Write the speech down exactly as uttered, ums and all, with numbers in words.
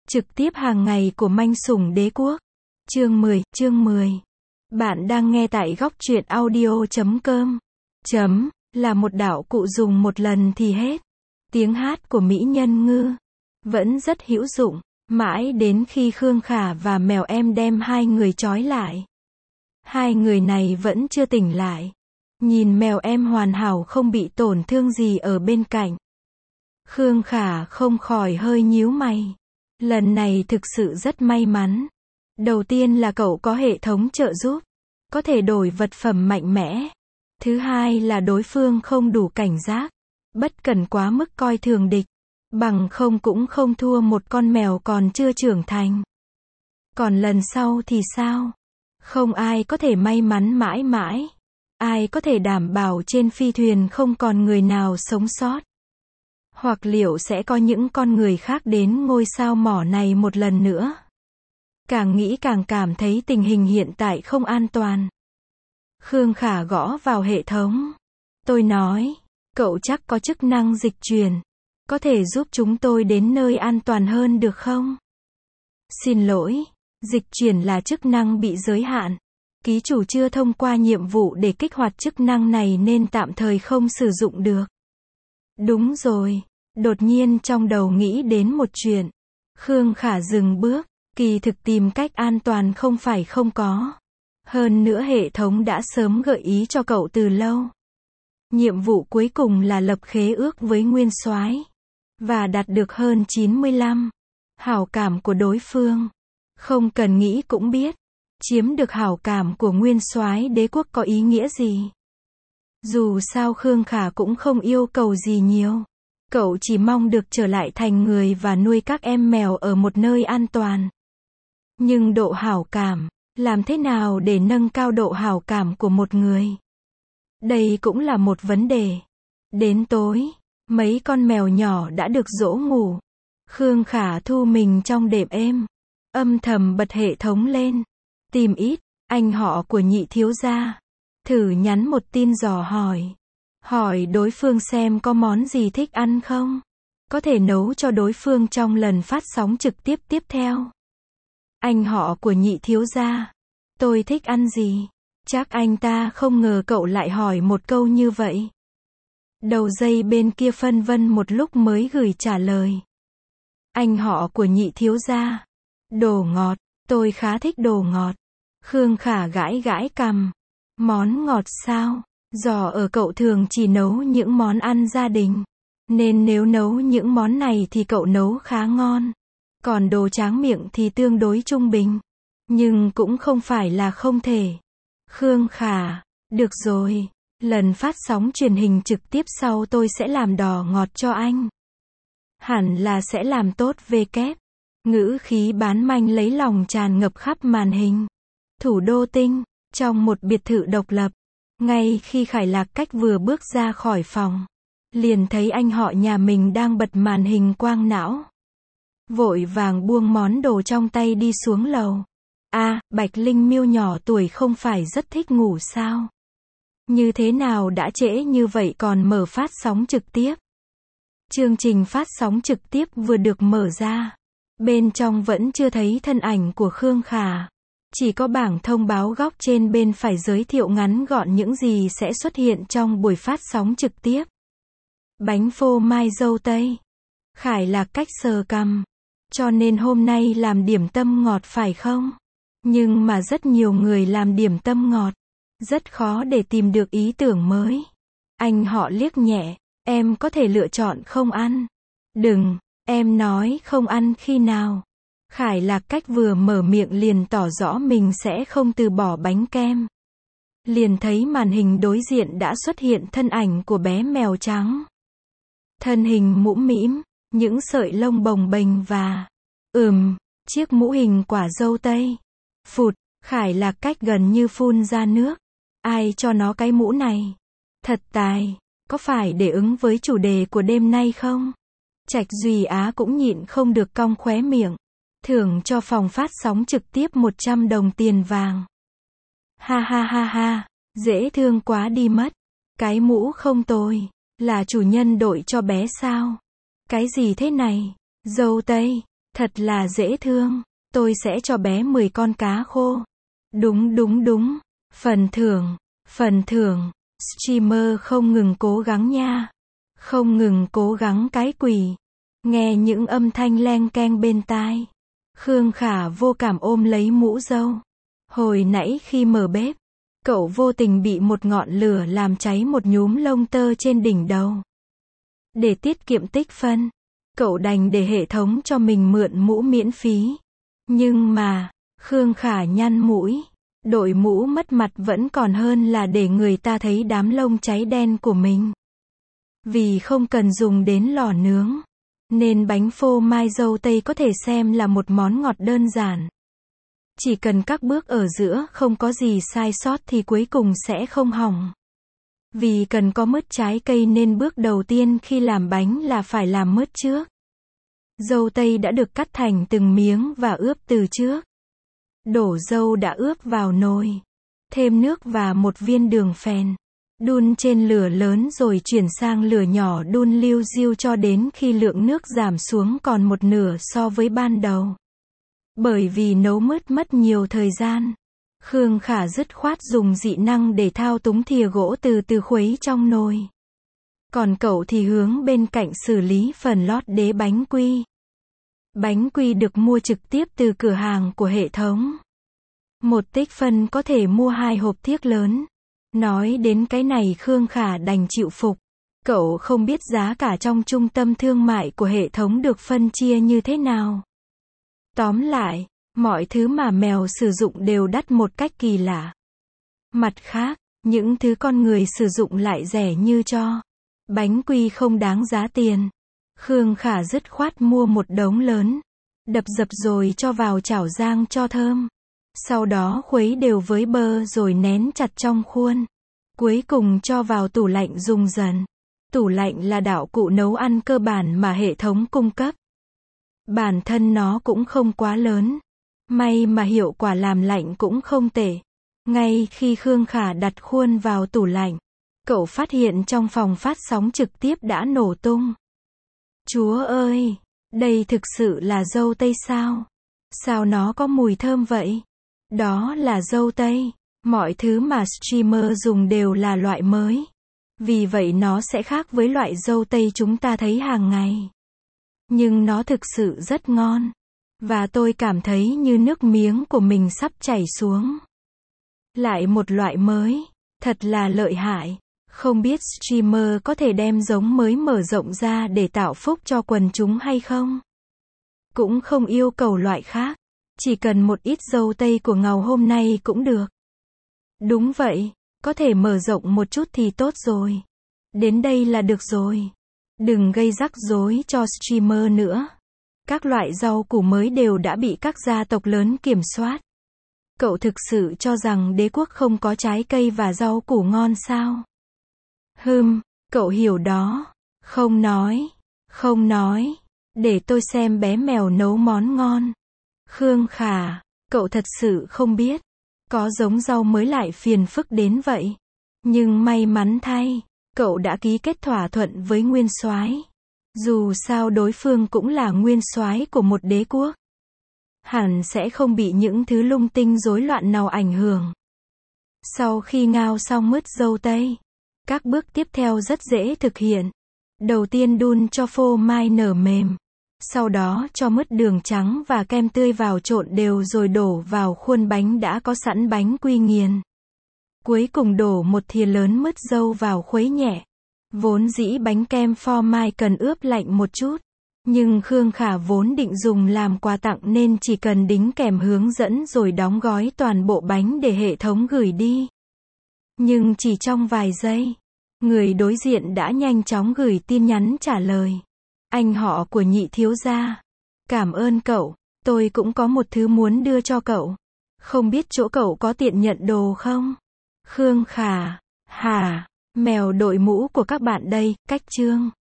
Trực tiếp hàng ngày của manh sủng đế quốc. Chương mười, chương mười. Bạn đang nghe tại góc truyện audio chấm com. Chấm, là một đạo cụ dùng một lần thì hết. Tiếng hát của mỹ nhân ngư vẫn rất hữu dụng, mãi đến khi Khương Khả và mèo em đem hai người trói lại. Hai người này vẫn chưa tỉnh lại. Nhìn mèo em hoàn hảo không bị tổn thương gì ở bên cạnh. Khương Khả không khỏi hơi nhíu mày. Lần này thực sự rất may mắn. Đầu tiên là cậu có hệ thống trợ giúp, có thể đổi vật phẩm mạnh mẽ. Thứ hai là đối phương không đủ cảnh giác, bất cần quá mức coi thường địch, bằng không cũng không thua một con mèo còn chưa trưởng thành. Còn lần sau thì sao? Không ai có thể may mắn mãi mãi. Ai có thể đảm bảo trên phi thuyền không còn người nào sống sót? Hoặc liệu sẽ có những con người khác đến ngôi sao mỏ này một lần nữa? Càng nghĩ càng cảm thấy tình hình hiện tại không an toàn. Khương Khả gõ vào hệ thống. Tôi nói, cậu chắc có chức năng dịch chuyển. Có thể giúp chúng tôi đến nơi an toàn hơn được không? Xin lỗi, dịch chuyển là chức năng bị giới hạn. Ký chủ chưa thông qua nhiệm vụ để kích hoạt chức năng này nên tạm thời không sử dụng được. Đúng rồi. Đột nhiên trong đầu nghĩ đến một chuyện. Khương Khả dừng bước. Kỳ thực tìm cách an toàn không phải không có. Hơn nữa hệ thống đã sớm gợi ý cho cậu từ lâu. Nhiệm vụ cuối cùng là lập khế ước với Nguyên Soái và đạt được hơn chín mươi lăm hảo cảm của đối phương. Không cần nghĩ cũng biết, chiếm được hảo cảm của Nguyên Soái đế quốc có ý nghĩa gì. Dù sao Khương Khả cũng không yêu cầu gì nhiều. Cậu chỉ mong được trở lại thành người và nuôi các em mèo ở một nơi an toàn. Nhưng độ hảo cảm, làm thế nào để nâng cao độ hảo cảm của một người? Đây cũng là một vấn đề. Đến tối, mấy con mèo nhỏ đã được dỗ ngủ. Khương Khả thu mình trong đệm êm, âm thầm bật hệ thống lên. Tìm ít, anh họ của nhị thiếu gia. Thử nhắn một tin dò hỏi. Hỏi đối phương xem có món gì thích ăn không? Có thể nấu cho đối phương trong lần phát sóng trực tiếp tiếp theo. Anh họ của nhị thiếu gia. Tôi thích ăn gì? Chắc anh ta không ngờ cậu lại hỏi một câu như vậy. Đầu dây bên kia phân vân một lúc mới gửi trả lời. Anh họ của nhị thiếu gia. Đồ ngọt, tôi khá thích đồ ngọt. Khương Khả gãi gãi cằm. Món ngọt sao? Do ở cậu thường chỉ nấu những món ăn gia đình. Nên nếu nấu những món này thì cậu nấu khá ngon. Còn đồ tráng miệng thì tương đối trung bình. Nhưng cũng không phải là không thể. Khương Khả, được rồi. Lần phát sóng truyền hình trực tiếp sau tôi sẽ làm đỏ ngọt cho anh. Hẳn là sẽ làm tốt về kép. Ngữ khí bán manh lấy lòng tràn ngập khắp màn hình. Thủ đô Tinh, trong một biệt thự độc lập. Ngay khi Khải Lạc Cách vừa bước ra khỏi phòng, liền thấy anh họ nhà mình đang bật màn hình quang não. Vội vàng buông món đồ trong tay đi xuống lầu. À, Bạch Linh Miêu nhỏ tuổi không phải rất thích ngủ sao? Như thế nào đã trễ như vậy còn mở phát sóng trực tiếp? Chương trình phát sóng trực tiếp vừa được mở ra. Bên trong vẫn chưa thấy thân ảnh của Khương Khả. Chỉ có bảng thông báo góc trên bên phải giới thiệu ngắn gọn những gì sẽ xuất hiện trong buổi phát sóng trực tiếp. Bánh phô mai dâu tây. Khải Lạc Cách sờ cằm. Cho nên hôm nay làm điểm tâm ngọt phải không? Nhưng mà rất nhiều người làm điểm tâm ngọt. Rất khó để tìm được ý tưởng mới. Anh họ liếc nhẹ. Em có thể lựa chọn không ăn. Đừng, em nói không ăn khi nào. Khải Lạc Cách vừa mở miệng liền tỏ rõ mình sẽ không từ bỏ bánh kem. Liền thấy màn hình đối diện đã xuất hiện thân ảnh của bé mèo trắng. Thân hình mũm mĩm, những sợi lông bồng bềnh và ừm, chiếc mũ hình quả dâu tây. Phụt, Khải Lạc Cách gần như phun ra nước. Ai cho nó cái mũ này? Thật tài, có phải để ứng với chủ đề của đêm nay không? Trạch Duy Á cũng nhịn không được cong khóe miệng. Thưởng cho phòng phát sóng trực tiếp một trăm đồng tiền vàng. Ha ha ha ha, dễ thương quá đi mất. Cái mũ không tồi, là chủ nhân đội cho bé sao? Cái gì thế này? Dâu tây, Thật là dễ thương. Tôi sẽ cho bé mười con cá khô. Đúng đúng đúng. Phần thưởng, phần thưởng. Streamer không ngừng cố gắng nha. Không ngừng cố gắng cái quỷ. Nghe những âm thanh leng keng bên tai. Khương Khả vô cảm ôm lấy mũ râu. Hồi nãy khi mở bếp, cậu vô tình bị một ngọn lửa làm cháy một nhúm lông tơ trên đỉnh đầu. Để tiết kiệm tích phân, cậu đành để hệ thống cho mình mượn mũ miễn phí. Nhưng mà, Khương Khả nhăn mũi. Đội mũ mất mặt vẫn còn hơn là để người ta thấy đám lông cháy đen của mình. Vì không cần dùng đến lò nướng, nên bánh phô mai dâu tây có thể xem là một món ngọt đơn giản. Chỉ cần các bước ở giữa không có gì sai sót thì cuối cùng sẽ không hỏng. Vì cần có mứt trái cây nên bước đầu tiên khi làm bánh là phải làm mứt trước. Dâu tây đã được cắt thành từng miếng và ướp từ trước. Đổ dâu đã ướp vào nồi. Thêm nước và một viên đường phèn. Đun trên lửa lớn rồi chuyển sang lửa nhỏ đun liu riu cho đến khi lượng nước giảm xuống còn một nửa so với ban đầu. Bởi vì nấu mứt mất nhiều thời gian, Khương Khả dứt khoát dùng dị năng để thao túng thìa gỗ từ từ khuấy trong nồi. Còn cậu thì hướng bên cạnh xử lý phần lót đế bánh quy. Bánh quy được mua trực tiếp từ cửa hàng của hệ thống. Một tích phân có thể mua hai hộp thiếc lớn. Nói đến cái này Khương Khả đành chịu phục. Cậu không biết giá cả trong trung tâm thương mại của hệ thống được phân chia như thế nào. Tóm lại, mọi thứ mà mèo sử dụng đều đắt một cách kỳ lạ. Mặt khác, những thứ con người sử dụng lại rẻ như cho. Bánh quy không đáng giá tiền. Khương Khả dứt khoát mua một đống lớn. Đập dập rồi cho vào chảo rang cho thơm. Sau đó khuấy đều với bơ rồi nén chặt trong khuôn. Cuối cùng cho vào tủ lạnh dùng dần. Tủ lạnh là đạo cụ nấu ăn cơ bản mà hệ thống cung cấp. Bản thân nó cũng không quá lớn. May mà hiệu quả làm lạnh cũng không tệ. Ngay khi Khương Khả đặt khuôn vào tủ lạnh, cậu phát hiện trong phòng phát sóng trực tiếp đã nổ tung. Chúa ơi! Đây thực sự là dâu tây sao? Sao nó có mùi thơm vậy? Đó là dâu tây. Mọi thứ mà streamer dùng đều là loại mới. Vì vậy nó sẽ khác với loại dâu tây chúng ta thấy hàng ngày. Nhưng nó thực sự rất ngon. Và tôi cảm thấy như nước miếng của mình sắp chảy xuống. Lại một loại mới. Thật là lợi hại. Không biết streamer có thể đem giống mới mở rộng ra để tạo phúc cho quần chúng hay không? Cũng không yêu cầu loại khác. Chỉ cần một ít dâu tây của ngầu hôm nay cũng được. Đúng vậy. Có thể mở rộng một chút thì tốt rồi. Đến đây là được rồi. Đừng gây rắc rối cho streamer nữa. Các loại rau củ mới đều đã bị các gia tộc lớn kiểm soát. Cậu thực sự cho rằng đế quốc không có trái cây và rau củ ngon sao? Hừm, cậu hiểu đó. Không nói. Không nói. Để tôi xem bé mèo nấu món ngon. Khương Khả, cậu thật sự không biết. Có giống rau mới lại phiền phức đến vậy. Nhưng may mắn thay, cậu đã ký kết thỏa thuận với nguyên soái. Dù sao đối phương cũng là nguyên soái của một đế quốc. Hẳn sẽ không bị những thứ lung tinh rối loạn nào ảnh hưởng. Sau khi ngao xong mứt dâu tây, các bước tiếp theo rất dễ thực hiện. Đầu tiên đun cho phô mai nở mềm. Sau đó cho mứt đường trắng và kem tươi vào trộn đều rồi đổ vào khuôn bánh đã có sẵn bánh quy nghiền. Cuối cùng đổ một thìa lớn mứt dâu vào khuấy nhẹ. Vốn dĩ bánh kem phô mai cần ướp lạnh một chút. Nhưng Khương Khả vốn định dùng làm quà tặng nên chỉ cần đính kèm hướng dẫn rồi đóng gói toàn bộ bánh để hệ thống gửi đi. Nhưng chỉ trong vài giây, người đối diện đã nhanh chóng gửi tin nhắn trả lời. Anh họ của nhị thiếu gia. Cảm ơn cậu, tôi cũng có một thứ muốn đưa cho cậu. Không biết chỗ cậu có tiện nhận đồ không? Khương Khả, hả, mèo đội mũ của các bạn đây, cách chương.